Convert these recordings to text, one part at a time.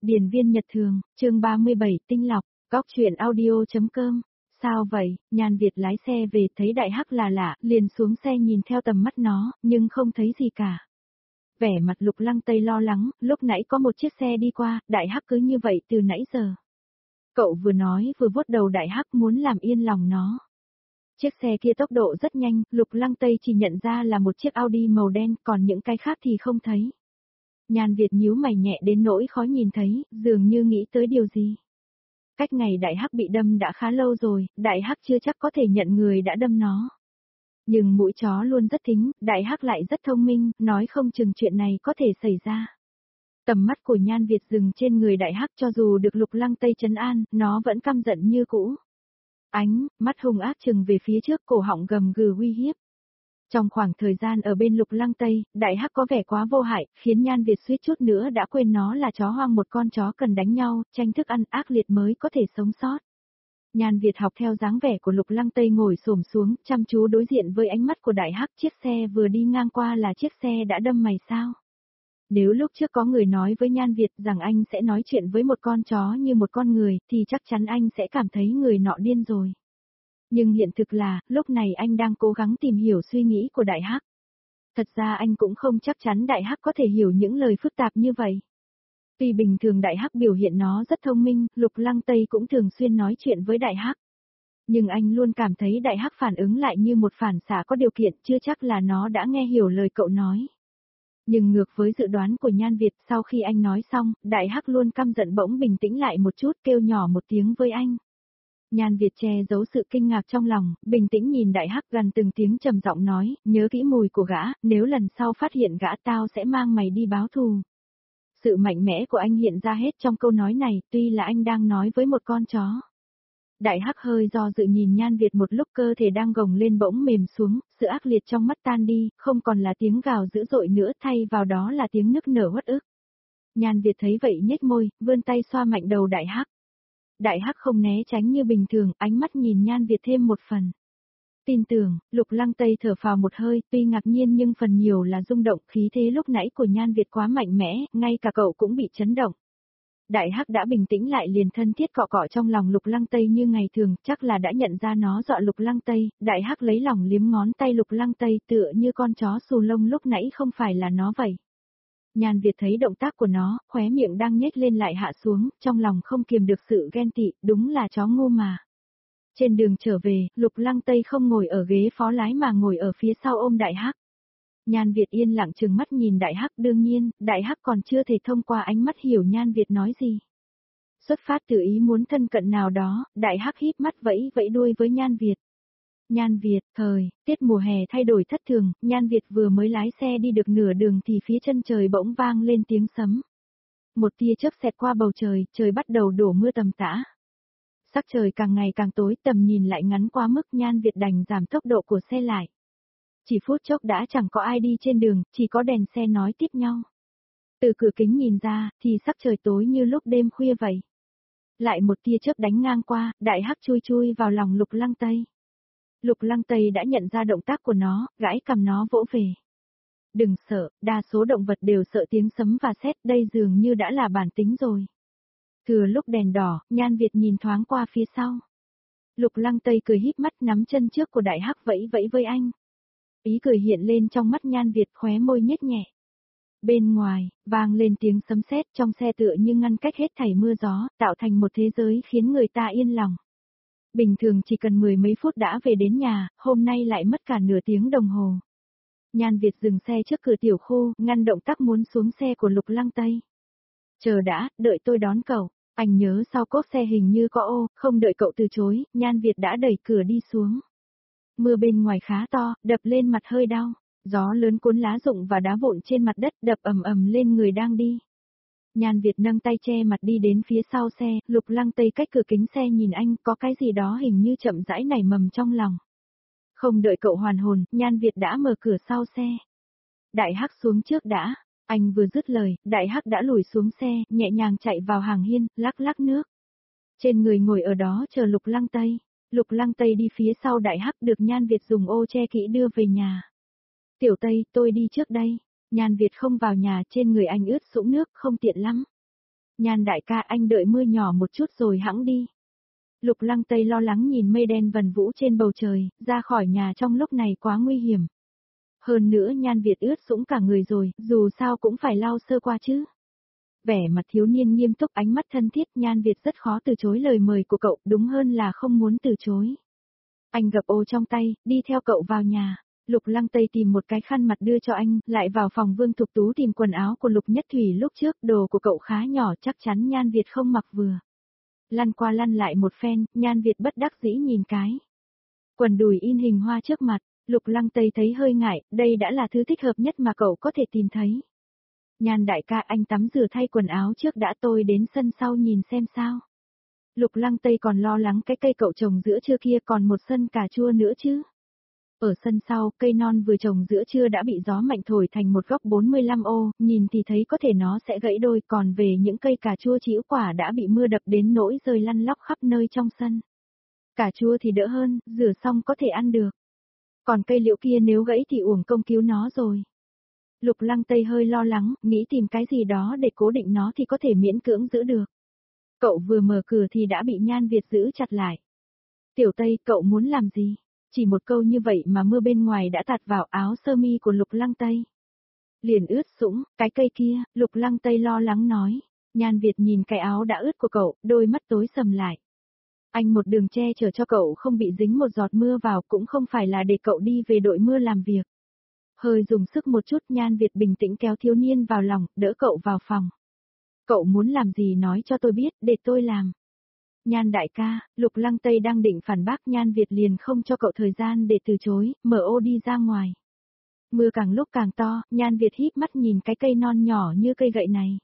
Điền viên Nhật Thường, chương 37 tinh lọc, góc chuyện audio.com. Sao vậy? Nhan Việt lái xe về thấy Đại Hắc là lạ, liền xuống xe nhìn theo tầm mắt nó, nhưng không thấy gì cả. Vẻ mặt Lục Lăng Tây lo lắng, lúc nãy có một chiếc xe đi qua, Đại Hắc cứ như vậy từ nãy giờ. Cậu vừa nói vừa vuốt đầu Đại Hắc muốn làm yên lòng nó. Chiếc xe kia tốc độ rất nhanh, Lục Lăng Tây chỉ nhận ra là một chiếc Audi màu đen, còn những cái khác thì không thấy. Nhan Việt nhíu mày nhẹ đến nỗi khó nhìn thấy, dường như nghĩ tới điều gì. Cách ngày Đại Hắc bị đâm đã khá lâu rồi, Đại Hắc chưa chắc có thể nhận người đã đâm nó. Nhưng mũi chó luôn rất thính, Đại Hắc lại rất thông minh, nói không chừng chuyện này có thể xảy ra. Tầm mắt của Nhan Việt dừng trên người Đại Hắc, cho dù được Lục Lăng Tây trấn an, nó vẫn căm giận như cũ. Mắt hung ác trừng về phía trước, cổ họng gầm gừ uy hiếp. Trong khoảng thời gian ở bên Lục Lăng Tây, Đại Hắc có vẻ quá vô hại, khiến Nhan Việt suýt chút nữa đã quên nó là chó hoang, một con chó cần đánh nhau, tranh thức ăn ác liệt mới có thể sống sót. Nhan Việt học theo dáng vẻ của Lục Lăng Tây ngồi xổm xuống, chăm chú đối diện với ánh mắt của Đại Hắc. Chiếc xe vừa đi ngang qua là chiếc xe đã đâm mày sao? Nếu lúc trước có người nói với Nhan Việt rằng anh sẽ nói chuyện với một con chó như một con người, thì chắc chắn anh sẽ cảm thấy người nọ điên rồi. Nhưng hiện thực là, lúc này anh đang cố gắng tìm hiểu suy nghĩ của Đại Hắc. Thật ra anh cũng không chắc chắn Đại Hắc có thể hiểu những lời phức tạp như vậy. Tuy bình thường Đại Hắc biểu hiện nó rất thông minh, Lục Lăng Tây cũng thường xuyên nói chuyện với Đại Hắc. Nhưng anh luôn cảm thấy Đại Hắc phản ứng lại như một phản xạ có điều kiện, chưa chắc là nó đã nghe hiểu lời cậu nói. Nhưng ngược với dự đoán của Nhan Việt, sau khi anh nói xong, Đại Hắc luôn căm giận bỗng bình tĩnh lại một chút, kêu nhỏ một tiếng với anh. Nhan Việt che giấu sự kinh ngạc trong lòng, bình tĩnh nhìn Đại Hắc, gần từng tiếng trầm giọng nói, nhớ kỹ mùi của gã, nếu lần sau phát hiện gã tao sẽ mang mày đi báo thù. Sự mạnh mẽ của anh hiện ra hết trong câu nói này, tuy là anh đang nói với một con chó. Đại Hắc hơi do dự nhìn Nhan Việt một lúc, cơ thể đang gồng lên bỗng mềm xuống, sự ác liệt trong mắt tan đi, không còn là tiếng gào dữ dội nữa, thay vào đó là tiếng nức nở uất ức. Nhan Việt thấy vậy nhếch môi, vươn tay xoa mạnh đầu Đại Hắc. Đại Hắc không né tránh như bình thường, ánh mắt nhìn Nhan Việt thêm một phần. Tin tưởng, Lục Lăng Tây thở phào một hơi, tuy ngạc nhiên nhưng phần nhiều là rung động, khí thế lúc nãy của Nhan Việt quá mạnh mẽ, ngay cả cậu cũng bị chấn động. Đại Hắc đã bình tĩnh lại, liền thân thiết cọ cọ trong lòng Lục Lăng Tây như ngày thường, chắc là đã nhận ra nó dọa Lục Lăng Tây. Đại Hắc lấy lòng liếm ngón tay Lục Lăng Tây, tựa như con chó xù lông lúc nãy không phải là nó vậy. Nhan Việt thấy động tác của nó, khóe miệng đang nhếch lên lại hạ xuống, trong lòng không kiềm được sự ghen tị, đúng là chó ngu mà. Trên đường trở về, Lục Lăng Tây không ngồi ở ghế phó lái mà ngồi ở phía sau ôm Đại Hắc. Nhan Việt yên lặng trừng mắt nhìn Đại Hắc, đương nhiên, Đại Hắc còn chưa thể thông qua ánh mắt hiểu Nhan Việt nói gì. Xuất phát từ ý muốn thân cận nào đó, Đại Hắc híp mắt vẫy vẫy đuôi với Nhan Việt. Nhan Việt, tiết mùa hè thay đổi thất thường, Nhan Việt vừa mới lái xe đi được nửa đường thì phía chân trời bỗng vang lên tiếng sấm. Một tia chớp xẹt qua bầu trời, trời bắt đầu đổ mưa tầm tã. Sắc trời càng ngày càng tối, tầm nhìn lại ngắn quá mức, Nhan Việt đành giảm tốc độ của xe lại. Chỉ phút chốc đã chẳng có ai đi trên đường, chỉ có đèn xe nói tiếp nhau. Từ cửa kính nhìn ra, thì sắc trời tối như lúc đêm khuya vậy. Lại một tia chớp đánh ngang qua, Đại Hắc chui chui vào lòng Lục Lăng Tây. Lục Lăng Tây đã nhận ra động tác của nó, gãi cầm nó vỗ về. Đừng sợ, đa số động vật đều sợ tiếng sấm và sét, đây dường như đã là bản tính rồi. Thừa lúc đèn đỏ, Nhan Việt nhìn thoáng qua phía sau. Lục Lăng Tây cười híp mắt, nắm chân trước của Đại Hắc vẫy vẫy với anh. Ý cười hiện lên trong mắt Nhan Việt, khóe môi nhếch nhẹ. Bên ngoài, vang lên tiếng sấm sét, trong xe tựa như ngăn cách hết thảy mưa gió, tạo thành một thế giới khiến người ta yên lòng. Bình thường chỉ cần 10 mấy phút đã về đến nhà, hôm nay lại mất cả nửa tiếng đồng hồ. Nhan Việt dừng xe trước cửa tiểu khu, ngăn động tác muốn xuống xe của Lục Lăng Tây. Chờ đã, đợi tôi đón cậu. Anh nhớ sau cốp xe hình như có ô, không đợi cậu từ chối, Nhan Việt đã đẩy cửa đi xuống. Mưa bên ngoài khá to, đập lên mặt hơi đau. Gió lớn cuốn lá rụng và đá vụn trên mặt đất, đập ầm ầm lên người đang đi. Nhan Việt nâng tay che mặt đi đến phía sau xe, Lục Lăng Tây cách cửa kính xe nhìn anh, có cái gì đó hình như chậm rãi nảy mầm trong lòng. Không đợi cậu hoàn hồn, Nhan Việt đã mở cửa sau xe. Đại Hắc xuống trước đã. Anh vừa dứt lời, Đại Hắc đã lùi xuống xe, nhẹ nhàng chạy vào hàng hiên, lắc lắc nước. Trên người ngồi ở đó chờ Lục Lăng Tây. Lục Lăng Tây đi phía sau Đại Hắc, được Nhan Việt dùng ô che kỹ đưa về nhà. Tiểu Tây, tôi đi trước đây. Nhan Việt không vào nhà, trên người anh ướt sũng nước, không tiện lắm. Nhan đại ca anh đợi mưa nhỏ một chút rồi hẵng đi. Lục Lăng Tây lo lắng nhìn mây đen vần vũ trên bầu trời, ra khỏi nhà trong lúc này quá nguy hiểm. Hơn nữa Nhan Việt ướt sũng cả người rồi, dù sao cũng phải lau sơ qua chứ. Vẻ mặt thiếu niên nghiêm túc, ánh mắt thân thiết, Nhan Việt rất khó từ chối lời mời của cậu, đúng hơn là không muốn từ chối. Anh gập ô trong tay, đi theo cậu vào nhà. Lục Lăng Tây tìm một cái khăn mặt đưa cho anh, lại vào phòng Vương Thục Tú tìm quần áo của Lục Nhất Thủy lúc trước, đồ của cậu khá nhỏ chắc chắn Nhan Việt không mặc vừa. Lăn qua lăn lại một phen, Nhan Việt bất đắc dĩ nhìn cái. Quần đùi in hình hoa trước mặt, Lục Lăng Tây thấy hơi ngại, đây đã là thứ thích hợp nhất mà cậu có thể tìm thấy. Nhan đại ca anh tắm rửa thay quần áo trước đã, tôi đến sân sau nhìn xem sao. Lục Lăng Tây còn lo lắng cái cây cậu trồng giữa trưa kia còn một sân cà chua nữa chứ. Ở sân sau, cây non vừa trồng giữa trưa đã bị gió mạnh thổi thành một góc 45 ô, nhìn thì thấy có thể nó sẽ gãy đôi, còn về những cây cà chua trĩu quả đã bị mưa đập đến nỗi rơi lăn lóc khắp nơi trong sân. Cà chua thì đỡ hơn, rửa xong có thể ăn được. Còn cây liễu kia nếu gãy thì uổng công cứu nó rồi. Lục Lăng Tây hơi lo lắng, nghĩ tìm cái gì đó để cố định nó thì có thể miễn cưỡng giữ được. Cậu vừa mở cửa thì đã bị Nhan Việt giữ chặt lại. Tiểu Tây, cậu muốn làm gì? Chỉ một câu như vậy mà mưa bên ngoài đã tạt vào áo sơ mi của Lục Lăng Tây. Liền ướt sũng, cái cây kia, Lục Lăng Tây lo lắng nói. Nhan Việt nhìn cái áo đã ướt của cậu, đôi mắt tối sầm lại. Anh một đường che chở cho cậu không bị dính một giọt mưa vào, cũng không phải là để cậu đi về đội mưa làm việc. Hơi dùng sức một chút, Nhan Việt bình tĩnh kéo thiếu niên vào lòng, đỡ cậu vào phòng. Cậu muốn làm gì nói cho tôi biết, để tôi làm. Nhan đại ca, Lục Lăng Tây đang định phản bác, Nhan Việt liền không cho cậu thời gian để từ chối, mở ô đi ra ngoài. Mưa càng lúc càng to, Nhan Việt híp mắt nhìn cái cây non nhỏ như cây gậy này.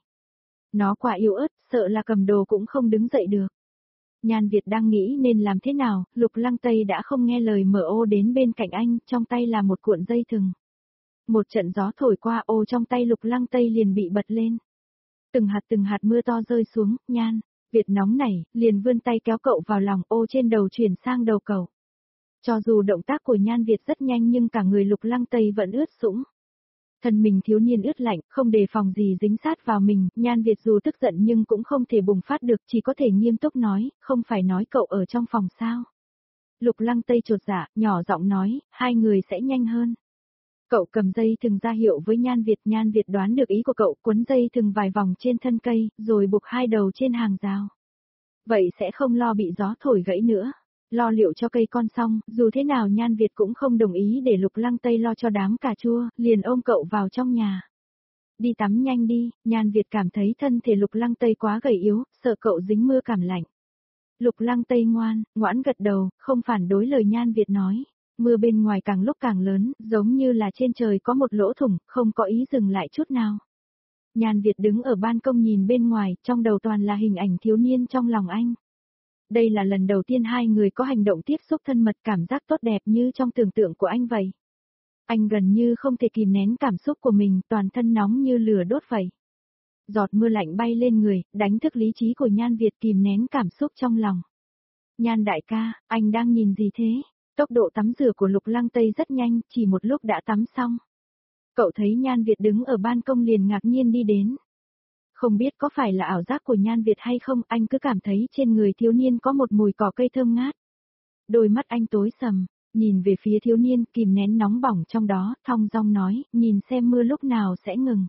Nó quả yếu ớt, sợ là cầm đồ cũng không đứng dậy được. Nhan Việt đang nghĩ nên làm thế nào, Lục Lăng Tây đã không nghe lời mở ô đến bên cạnh anh, trong tay là một cuộn dây thừng. Một trận gió thổi qua, ô trong tay Lục Lăng Tây liền bị bật lên. Từng hạt mưa to rơi xuống, Nhan Việt nóng nảy, liền vươn tay kéo cậu vào lòng, ô trên đầu chuyển sang đầu cậu. Cho dù động tác của Nhan Việt rất nhanh nhưng cả người Lục Lăng Tây vẫn ướt sũng. Thân mình thiếu niên ướt lạnh, không đề phòng gì dính sát vào mình, Nhan Việt dù tức giận nhưng cũng không thể bùng phát được, chỉ có thể nghiêm túc nói, không phải nói cậu ở trong phòng sao. Lục Lăng Tây chột dạ, nhỏ giọng nói, hai người sẽ nhanh hơn. Cậu cầm dây thừng ra hiệu với Nhan Việt đoán được ý của cậu, quấn dây thừng vài vòng trên thân cây, rồi buộc hai đầu trên hàng rào. Vậy sẽ không lo bị gió thổi gãy nữa. Lo liệu cho cây con xong, dù thế nào Nhan Việt cũng không đồng ý để Lục Lăng Tây lo cho đám cà chua, liền ôm cậu vào trong nhà. Đi tắm nhanh đi, Nhan Việt cảm thấy thân thể Lục Lăng Tây quá gầy yếu, sợ cậu dính mưa cảm lạnh. Lục Lăng Tây ngoãn gật đầu, không phản đối lời Nhan Việt nói. Mưa bên ngoài càng lúc càng lớn, giống như là trên trời có một lỗ thủng, không có ý dừng lại chút nào. Nhan Việt đứng ở ban công nhìn bên ngoài, trong đầu toàn là hình ảnh thiếu niên trong lòng anh. Đây là lần đầu tiên hai người có hành động tiếp xúc thân mật, cảm giác tốt đẹp như trong tưởng tượng của anh vậy. Anh gần như không thể kìm nén cảm xúc của mình, toàn thân nóng như lửa đốt vậy. Giọt mưa lạnh bay lên người, đánh thức lý trí của Nhan Việt kìm nén cảm xúc trong lòng. Nhan đại ca, anh đang nhìn gì thế? Tốc độ tắm rửa của Lục Lăng Tây rất nhanh, chỉ một lúc đã tắm xong. Cậu thấy Nhan Việt đứng ở ban công liền ngạc nhiên đi đến. Không biết có phải là ảo giác của Nhan Việt hay không, anh cứ cảm thấy trên người thiếu niên có một mùi cỏ cây thơm ngát. Đôi mắt anh tối sầm, nhìn về phía thiếu niên, kìm nén nóng bỏng trong đó, thong dong nói, nhìn xem mưa lúc nào sẽ ngừng.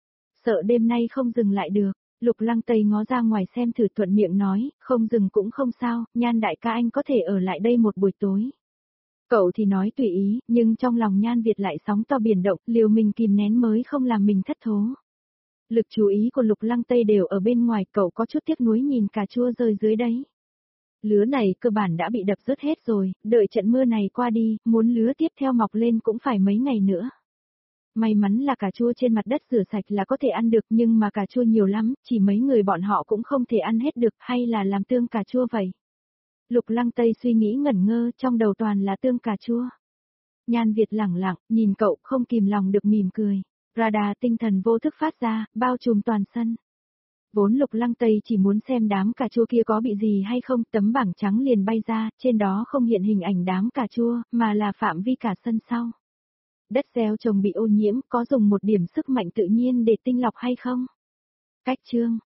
Sợ đêm nay không dừng lại được. Lục Lăng Tây ngó ra ngoài xem thử, thuận miệng nói, không dừng cũng không sao, Nhan đại ca anh có thể ở lại đây một buổi tối. Cậu thì nói tùy ý, nhưng trong lòng Nhan Việt lại sóng to biển động, liều mình kìm nén mới không làm mình thất thố. Lực chú ý của Lục Lăng Tây đều ở bên ngoài, cậu có chút tiếc nuối nhìn cà chua rơi dưới đấy. Lứa này cơ bản đã bị đập rớt hết rồi, đợi trận mưa này qua đi, muốn lứa tiếp theo mọc lên cũng phải mấy ngày nữa. May mắn là cà chua trên mặt đất rửa sạch là có thể ăn được, nhưng mà cà chua nhiều lắm, chỉ mấy người bọn họ cũng không thể ăn hết được, hay là làm tương cà chua vậy. Lục Lăng Tây suy nghĩ ngẩn ngơ, trong đầu toàn là tương cà chua. Nhan Việt lẳng lặng, nhìn cậu, không kìm lòng được mỉm cười. Radar tinh thần vô thức phát ra, bao trùm toàn sân. Vốn Lục Lăng Tây chỉ muốn xem đám cà chua kia có bị gì hay không, tấm bảng trắng liền bay ra, trên đó không hiện hình ảnh đám cà chua, mà là phạm vi cả sân sau. Đất gieo trồng bị ô nhiễm, có dùng một điểm sức mạnh tự nhiên để tinh lọc hay không? Cách chương